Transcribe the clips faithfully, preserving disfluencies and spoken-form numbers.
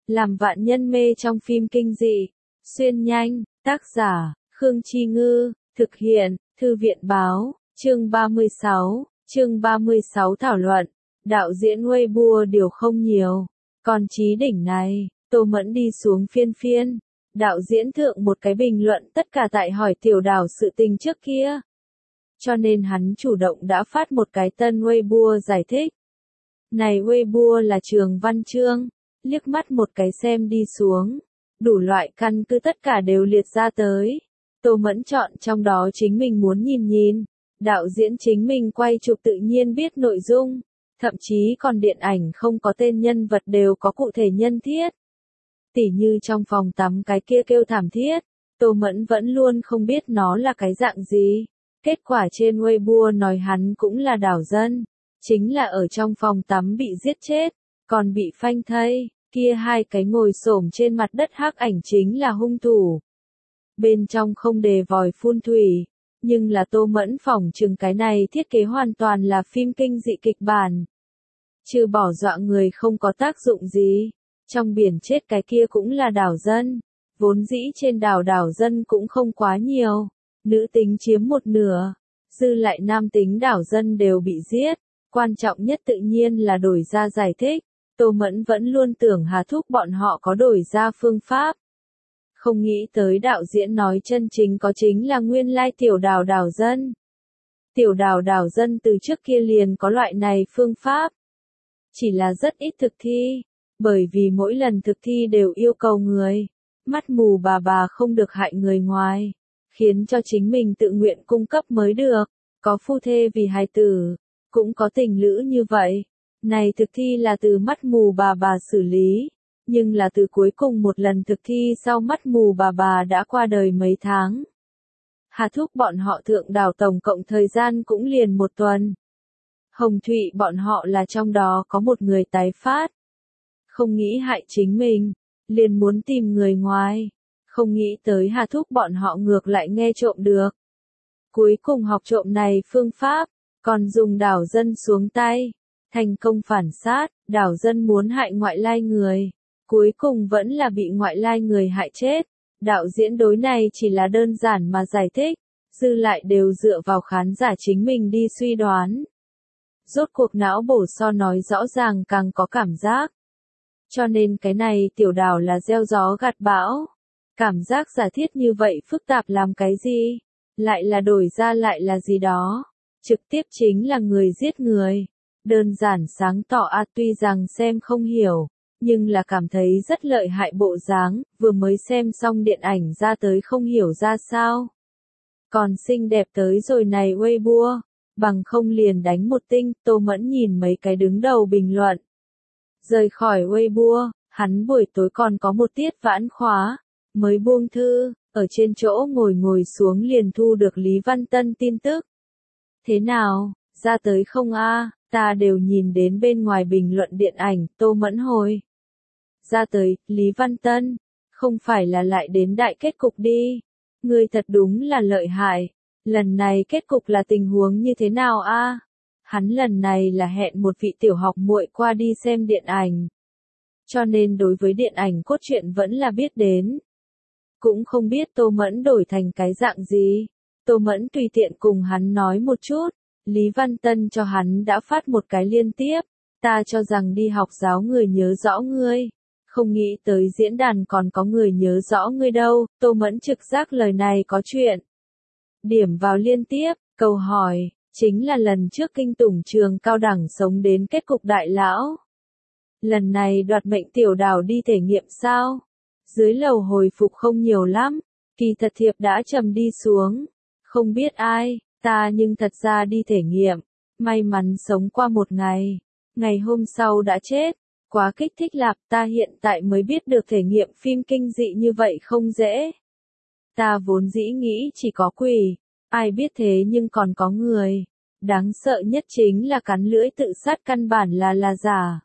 làm vạn nhân mê trong phim kinh dị. Xuyên nhanh, tác giả, Khương Chi Ngư, thực hiện, Thư viện Báo, chương ba mươi sáu, chương ba mươi sáu thảo luận, đạo diễn Weibo điều không nhiều, còn chí đỉnh này, Tô Mẫn đi xuống phiên phiên, đạo diễn thượng một cái bình luận tất cả tại hỏi tiểu đảo sự tình trước kia. Cho nên hắn chủ động đã phát một cái tân Weibo giải thích. Này Weibo là trường văn chương, liếc mắt một cái xem đi xuống, đủ loại căn cứ tất cả đều liệt ra tới. Tô Mẫn chọn trong đó chính mình muốn nhìn nhìn, đạo diễn chính mình quay chụp tự nhiên biết nội dung, thậm chí còn điện ảnh không có tên nhân vật đều có cụ thể nhân thiết. Tỉ như trong phòng tắm cái kia kêu thảm thiết, Tô Mẫn vẫn luôn không biết nó là cái dạng gì. Kết quả trên Weibo nói hắn cũng là đảo dân, chính là ở trong phòng tắm bị giết chết, còn bị phanh thây, kia hai cái ngồi xổm trên mặt đất hắc ảnh chính là hung thủ. Bên trong không đề vòi phun thủy, nhưng là Tô Mẫn phỏng chừng cái này thiết kế hoàn toàn là phim kinh dị kịch bản. Trừ bỏ dọa người không có tác dụng gì, trong biển chết cái kia cũng là đảo dân, vốn dĩ trên đảo đảo dân cũng không quá nhiều. Nữ tính chiếm một nửa, dư lại nam tính đảo dân đều bị giết, quan trọng nhất tự nhiên là đổi ra giải thích, Tô Mẫn vẫn luôn tưởng Hà Thúc bọn họ có đổi ra phương pháp. Không nghĩ tới đạo diễn nói chân chính có chính là nguyên lai tiểu đảo đảo dân. Tiểu đảo đảo dân từ trước kia liền có loại này phương pháp, chỉ là rất ít thực thi, bởi vì mỗi lần thực thi đều yêu cầu người, mắt mù bà bà không được hại người ngoài. Khiến cho chính mình tự nguyện cung cấp mới được, có phu thê vì hài tử, cũng có tình lữ như vậy. Này thực thi là từ mắt mù bà bà xử lý, nhưng là từ cuối cùng một lần thực thi sau mắt mù bà bà đã qua đời mấy tháng. Hà Thúc bọn họ thượng đảo tổng cộng thời gian cũng liền một tuần. Hồng Thụy bọn họ là trong đó có một người tái phát. Không nghĩ hại chính mình, liền muốn tìm người ngoài. Không nghĩ tới Hà Thúc bọn họ ngược lại nghe trộm được. Cuối cùng học trộm này phương pháp, còn dùng đảo dân xuống tay. Thành công phản sát, đảo dân muốn hại ngoại lai người. Cuối cùng vẫn là bị ngoại lai người hại chết. Đạo diễn đối này chỉ là đơn giản mà giải thích, dư lại đều dựa vào khán giả chính mình đi suy đoán. Rốt cuộc não bổ so nói rõ ràng càng có cảm giác. Cho nên cái này tiểu đảo là gieo gió gặt bão. Cảm giác giả thiết như vậy phức tạp làm cái gì? Lại là đổi ra lại là gì đó? Trực tiếp chính là người giết người. Đơn giản sáng tỏ a tuy rằng xem không hiểu, nhưng là cảm thấy rất lợi hại bộ dáng, vừa mới xem xong điện ảnh ra tới không hiểu ra sao. Còn xinh đẹp tới rồi này Weibo, bằng không liền đánh một tinh, Tô Mẫn nhìn mấy cái đứng đầu bình luận. Rời khỏi Weibo, hắn buổi tối còn có một tiết vãn khóa. Mới buông thư, ở trên chỗ ngồi ngồi xuống liền thu được Lý Văn Tân tin tức. Thế nào, ra tới không a? Ta đều nhìn đến bên ngoài bình luận điện ảnh, Tô Mẫn hồi. Ra tới, Lý Văn Tân, không phải là lại đến đại kết cục đi. Ngươi thật đúng là lợi hại, lần này kết cục là tình huống như thế nào a? Hắn lần này là hẹn một vị tiểu học muội qua đi xem điện ảnh. Cho nên đối với điện ảnh cốt truyện vẫn là biết đến. Cũng không biết Tô Mẫn đổi thành cái dạng gì. Tô Mẫn tùy tiện cùng hắn nói một chút. Lý Văn Tân cho hắn đã phát một cái liên tiếp. Ta cho rằng đi học giáo người nhớ rõ ngươi. Không nghĩ tới diễn đàn còn có người nhớ rõ ngươi đâu. Tô Mẫn trực giác lời này có chuyện. Điểm vào liên tiếp, câu hỏi, chính là lần trước kinh tủng trường cao đẳng sống đến kết cục đại lão. Lần này đoạt mệnh tiểu đảo đi thể nghiệm sao? Dưới lầu hồi phục không nhiều lắm, kỳ thật thiệp đã trầm đi xuống. Không biết ai, ta nhưng thật ra đi thể nghiệm, may mắn sống qua một ngày. Ngày hôm sau đã chết, quá kích thích lạc, ta hiện tại mới biết được thể nghiệm phim kinh dị như vậy không dễ. Ta vốn dĩ nghĩ chỉ có quỷ, ai biết thế nhưng còn có người. Đáng sợ nhất chính là cắn lưỡi tự sát căn bản là là giả.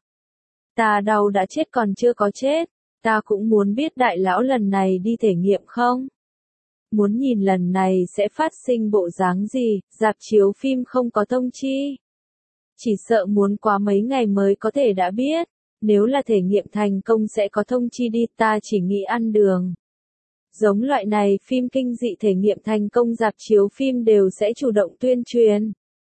Ta đau đã chết còn chưa có chết. Ta cũng muốn biết đại lão lần này đi thể nghiệm không? Muốn nhìn lần này sẽ phát sinh bộ dáng gì, rạp chiếu phim không có thông chi. Chỉ sợ muốn quá mấy ngày mới có thể đã biết. Nếu là thể nghiệm thành công sẽ có thông chi đi, ta chỉ nghĩ ăn đường. Giống loại này phim kinh dị thể nghiệm thành công rạp chiếu phim đều sẽ chủ động tuyên truyền.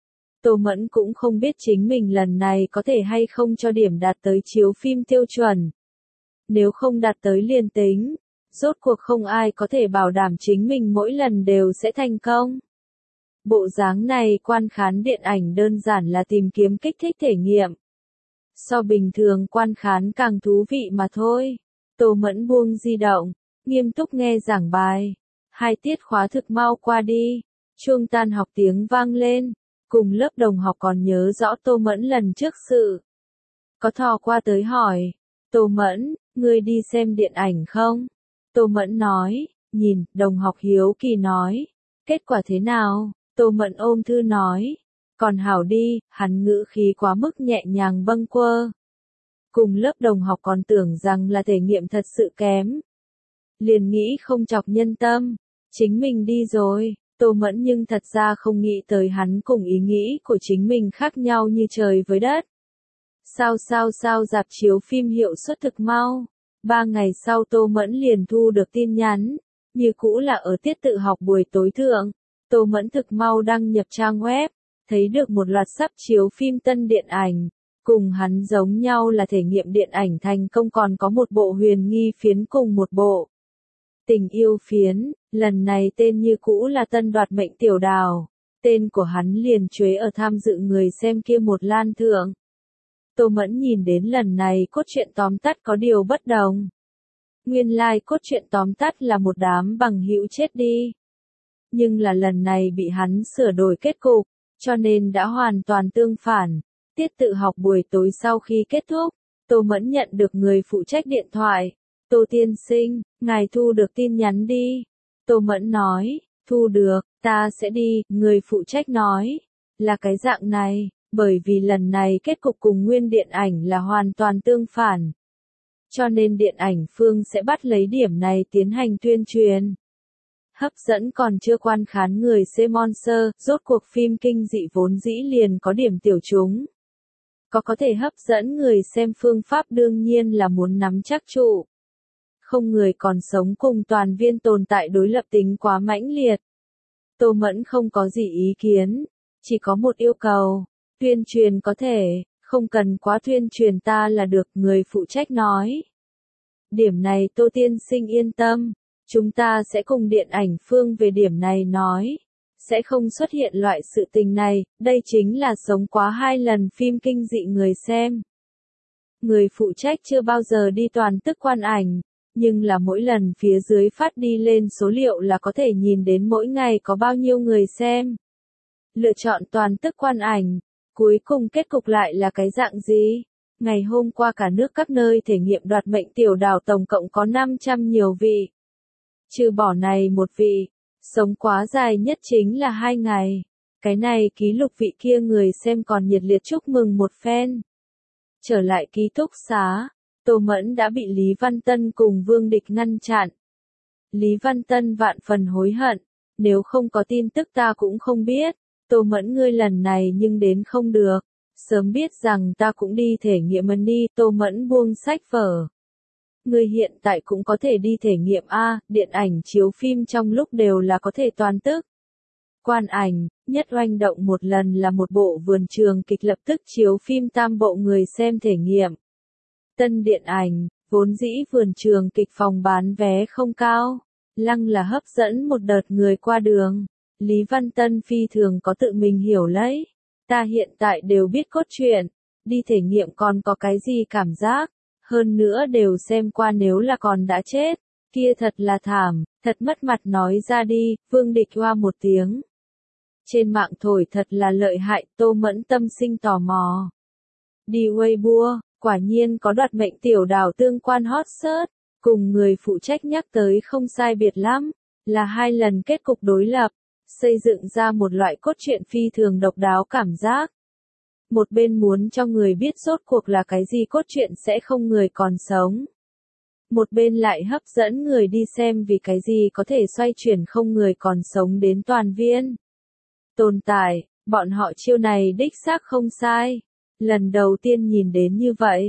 Tô Mẫn cũng không biết chính mình lần này có thể hay không cho điểm đạt tới chiếu phim tiêu chuẩn. Nếu không đạt tới liền tính, rốt cuộc không ai có thể bảo đảm chính mình mỗi lần đều sẽ thành công. Bộ dáng này quan khán điện ảnh đơn giản là tìm kiếm kích thích thể nghiệm. So bình thường quan khán càng thú vị mà thôi. Tô Mẫn buông di động, nghiêm túc nghe giảng bài. Hai tiết khóa thực mau qua đi, chuông tan học tiếng vang lên. Cùng lớp đồng học còn nhớ rõ Tô Mẫn lần trước sự. Có thò qua tới hỏi, Tô Mẫn, ngươi đi xem điện ảnh không? Tô Mẫn nói, nhìn, đồng học hiếu kỳ nói, kết quả thế nào? Tô Mẫn ôm thư nói, còn hảo đi, hắn ngữ khí quá mức nhẹ nhàng bâng quơ. Cùng lớp đồng học còn tưởng rằng là thể nghiệm thật sự kém. Liền nghĩ không chọc nhân tâm, chính mình đi rồi. Tô Mẫn nhưng thật ra không nghĩ tới hắn cùng ý nghĩ của chính mình khác nhau như trời với đất. Sao sao sao rạp chiếu phim hiệu suất thực mau. Ba ngày sau Tô Mẫn liền thu được tin nhắn, như cũ là ở tiết tự học buổi tối thượng. Tô Mẫn thực mau đăng nhập trang web, thấy được một loạt sắp chiếu phim tân điện ảnh. Cùng hắn giống nhau là thể nghiệm điện ảnh thành công, còn có một bộ huyền nghi phiến cùng một bộ tình yêu phiến, lần này tên như cũ là Tân Đoạt Mệnh Tiểu Đào, tên của hắn liền chuế ở tham dự người xem kia một lan thượng. Tô Mẫn nhìn đến lần này cốt truyện tóm tắt có điều bất đồng. Nguyên lai like cốt truyện tóm tắt là một đám bằng hữu chết đi. Nhưng là lần này bị hắn sửa đổi kết cục, cho nên đã hoàn toàn tương phản. Tiết tự học buổi tối sau khi kết thúc, Tô Mẫn nhận được người phụ trách điện thoại. Tô tiên sinh, ngài thu được tin nhắn đi. Tô Mẫn nói, thu được, ta sẽ đi, người phụ trách nói. Là cái dạng này, bởi vì lần này kết cục cùng nguyên điện ảnh là hoàn toàn tương phản. Cho nên điện ảnh phương sẽ bắt lấy điểm này tiến hành tuyên truyền. Hấp dẫn còn chưa quan khán người xem Monster, rốt cuộc phim kinh dị vốn dĩ liền có điểm tiểu chúng. Có có thể hấp dẫn người xem phương pháp đương nhiên là muốn nắm chắc trụ. Không người còn sống cùng toàn viên tồn tại đối lập tính quá mãnh liệt. Tô Mẫn không có gì ý kiến, chỉ có một yêu cầu, tuyên truyền có thể, không cần quá tuyên truyền ta là được, người phụ trách nói. Điểm này Tô tiên sinh yên tâm, chúng ta sẽ cùng điện ảnh phương về điểm này nói, sẽ không xuất hiện loại sự tình này, đây chính là sống quá hai lần phim kinh dị người xem. Người phụ trách chưa bao giờ đi toàn tức quan ảnh. Nhưng là mỗi lần phía dưới phát đi lên số liệu là có thể nhìn đến mỗi ngày có bao nhiêu người xem. Lựa chọn toàn tức quan ảnh, cuối cùng kết cục lại là cái dạng gì? Ngày hôm qua cả nước các nơi thể nghiệm đoạt mệnh tiểu đào tổng cộng có năm trăm nhiều vị. Trừ bỏ này một vị, sống quá dài nhất chính là hai ngày. Cái này ký lục vị kia người xem còn nhiệt liệt chúc mừng một phen. Trở lại ký túc xá. Tô Mẫn đã bị Lý Văn Tân cùng Vương Địch ngăn chặn. Lý Văn Tân vạn phần hối hận, nếu không có tin tức ta cũng không biết, Tô Mẫn ngươi lần này nhưng đến không được, sớm biết rằng ta cũng đi thể nghiệm ân đi, Tô Mẫn buông sách vở. Ngươi hiện tại cũng có thể đi thể nghiệm A, điện ảnh chiếu phim trong lúc đều là có thể toàn tức. Quan ảnh, nhất oanh động một lần là một bộ vườn trường kịch lập tức chiếu phim tam bộ người xem thể nghiệm. Tân điện ảnh, vốn dĩ vườn trường kịch phòng bán vé không cao, lăng là hấp dẫn một đợt người qua đường. Lý Văn Tân phi thường có tự mình hiểu lấy. Ta hiện tại đều biết cốt truyện, đi thể nghiệm còn có cái gì cảm giác, hơn nữa đều xem qua, nếu là còn đã chết, kia thật là thảm, thật mất mặt nói ra đi, Vương Địch hoa một tiếng. Trên mạng thổi thật là lợi hại, Tô Mẫn tâm sinh tò mò. Đi Weibo. Quả nhiên có đoạt mệnh tiểu đào tương quan hot search, cùng người phụ trách nhắc tới không sai biệt lắm, là hai lần kết cục đối lập, xây dựng ra một loại cốt truyện phi thường độc đáo cảm giác. Một bên muốn cho người biết rốt cuộc là cái gì cốt truyện sẽ không người còn sống. Một bên lại hấp dẫn người đi xem vì cái gì có thể xoay chuyển không người còn sống đến toàn viên. Tồn tại, bọn họ chiêu này đích xác không sai. Lần đầu tiên nhìn đến như vậy,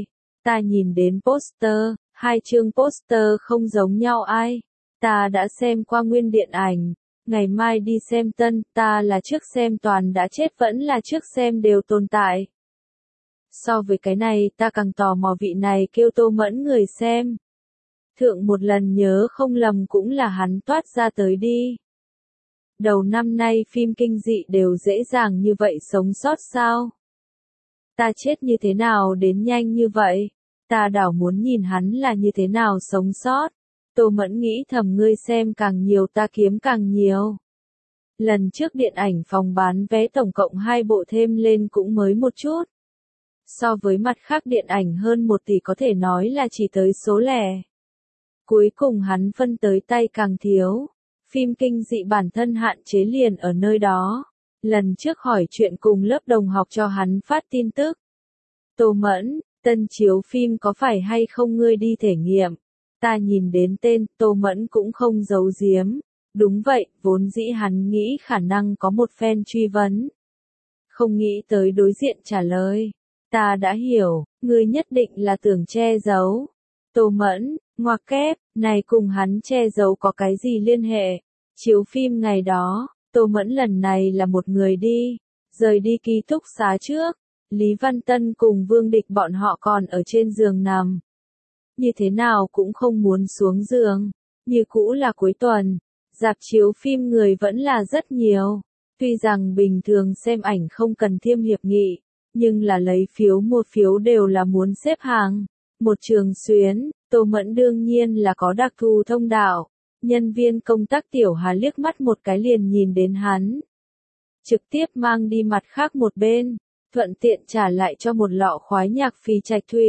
Ta nhìn đến poster, hai chương poster không giống nhau ai. Ta đã xem qua nguyên điện ảnh, ngày mai đi xem tân, ta là trước xem toàn đã chết vẫn là trước xem đều tồn tại. So với cái này ta càng tò mò vị này kêu Tô Mẫn người xem. Thượng một lần nhớ không lầm cũng là hắn toát ra tới đi. Đầu năm nay phim kinh dị đều dễ dàng như vậy sống sót sao? Ta chết như thế nào đến nhanh như vậy? Ta đảo muốn nhìn hắn là như thế nào sống sót. Tô Mẫn nghĩ thầm ngươi xem càng nhiều ta kiếm càng nhiều. Lần trước điện ảnh phòng bán vé tổng cộng hai bộ thêm lên cũng mới một chút. So với mặt khác điện ảnh hơn một tỷ có thể nói là chỉ tới số lẻ. Cuối cùng hắn phân tới tay càng thiếu. Phim kinh dị bản thân hạn chế liền ở nơi đó. Lần trước hỏi chuyện cùng lớp đồng học cho hắn phát tin tức. Tô Mẫn, tân chiếu phim có phải hay không ngươi đi thể nghiệm? Ta nhìn đến tên, Tô Mẫn cũng không giấu giếm. Đúng vậy, vốn dĩ hắn nghĩ khả năng có một fan truy vấn. Không nghĩ tới đối diện trả lời. Ta đã hiểu, ngươi nhất định là tưởng che giấu. Tô Mẫn, ngoặc kép, này cùng hắn che giấu có cái gì liên hệ? Chiếu phim ngày đó, Tô Mẫn lần này là một người đi, rời đi ký túc xá trước. Lý Văn Tân cùng Vương Địch bọn họ còn ở trên giường nằm. Như thế nào cũng không muốn xuống giường. Như cũ là cuối tuần, rạp chiếu phim người vẫn là rất nhiều. Tuy rằng bình thường xem ảnh không cần thiêm hiệp nghị, nhưng là lấy phiếu mua phiếu đều là muốn xếp hàng. Một trường xuyến, Tô Mẫn đương nhiên là có đặc thù thông đạo. Nhân viên công tác Tiểu Hà liếc mắt một cái liền nhìn đến hắn. Trực tiếp mang đi mặt khác một bên, thuận tiện trả lại cho một lọ khoái nhạc phì trạch thủy.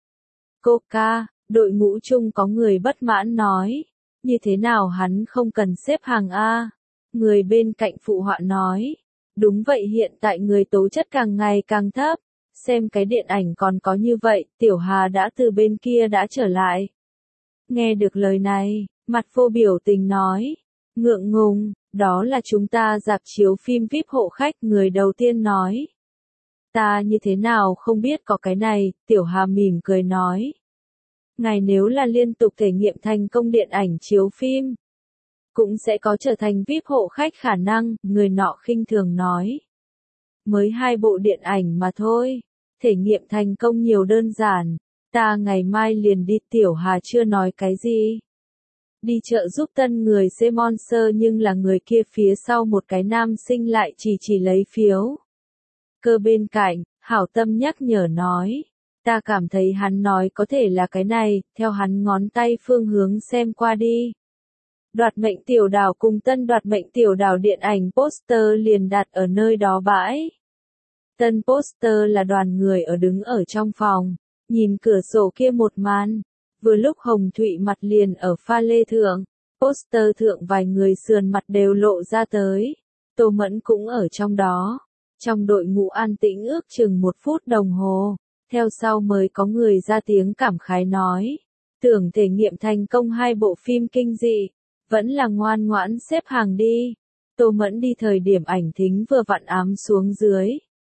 Coca, đội ngũ chung có người bất mãn nói. Như thế nào hắn không cần xếp hàng A? Người bên cạnh phụ họa nói. Đúng vậy hiện tại người tố chất càng ngày càng thấp. Xem cái điện ảnh còn có như vậy, Tiểu Hà đã từ bên kia đã trở lại. Nghe được lời này, mặt vô biểu tình nói. Ngượng ngùng, đó là chúng ta rạp chiếu phim vi ai pi hộ khách người đầu tiên nói. Ta như thế nào không biết có cái này, Tiểu Hà mỉm cười nói. Ngài nếu là liên tục thể nghiệm thành công điện ảnh chiếu phim, cũng sẽ có trở thành vi ai pi hộ khách khả năng, người nọ khinh thường nói. Mới hai bộ điện ảnh mà thôi, thể nghiệm thành công nhiều đơn giản, ta ngày mai liền đi. Tiểu Hà chưa nói cái gì. Đi chợ giúp tân người xem monster nhưng là người kia phía sau một cái nam sinh lại chỉ chỉ lấy phiếu. Cơ bên cạnh, hảo tâm nhắc nhở nói. Ta cảm thấy hắn nói có thể là cái này, theo hắn ngón tay phương hướng xem qua đi. Đoạt mệnh tiểu đảo cùng tân đoạt mệnh tiểu đảo điện ảnh poster liền đặt ở nơi đó bãi. Tân poster là đoàn người ở đứng ở trong phòng, nhìn cửa sổ kia một màn. Vừa lúc Hồng Thụy mặt liền ở pha lê thượng, poster thượng vài người sườn mặt đều lộ ra tới. Tô Mẫn cũng ở trong đó. Trong đội ngũ an tĩnh ước chừng một phút đồng hồ, theo sau mới có người ra tiếng cảm khái nói. Tưởng thể nghiệm thành công hai bộ phim kinh dị, vẫn là ngoan ngoãn xếp hàng đi. Tô Mẫn đi thời điểm ảnh thính vừa vặn ám xuống dưới.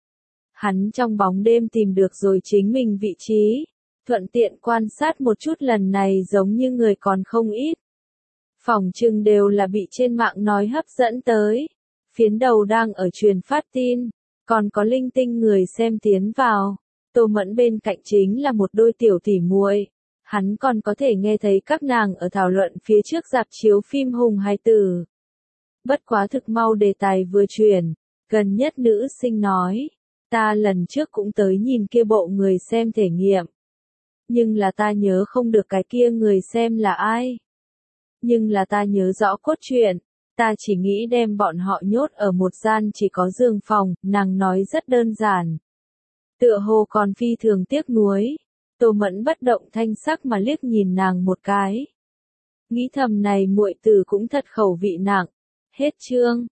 Hắn trong bóng đêm tìm được rồi chính mình vị trí, thuận tiện quan sát một chút lần này giống như người còn không ít. Phỏng chừng đều là bị trên mạng nói hấp dẫn tới. Phiến đầu đang ở truyền phát tin, còn có linh tinh người xem tiến vào. Tô Mẫn bên cạnh chính là một đôi tiểu tỉ muội. Hắn còn có thể nghe thấy các nàng ở thảo luận phía trước rạp chiếu phim Hùng Hai Tử. Bất quá thực mau đề tài vừa chuyển, gần nhất nữ sinh nói. Ta lần trước cũng tới nhìn kia bộ người xem thể nghiệm. Nhưng là ta nhớ không được cái kia người xem là ai. Nhưng là ta nhớ rõ cốt truyện. Ta chỉ nghĩ đem bọn họ nhốt ở một gian chỉ có giường phòng, nàng nói rất đơn giản. Tựa hồ còn phi thường tiếc nuối. Tô Mẫn bất động thanh sắc mà liếc nhìn nàng một cái. Nghĩ thầm này muội tử cũng thật khẩu vị nặng. Hết chương.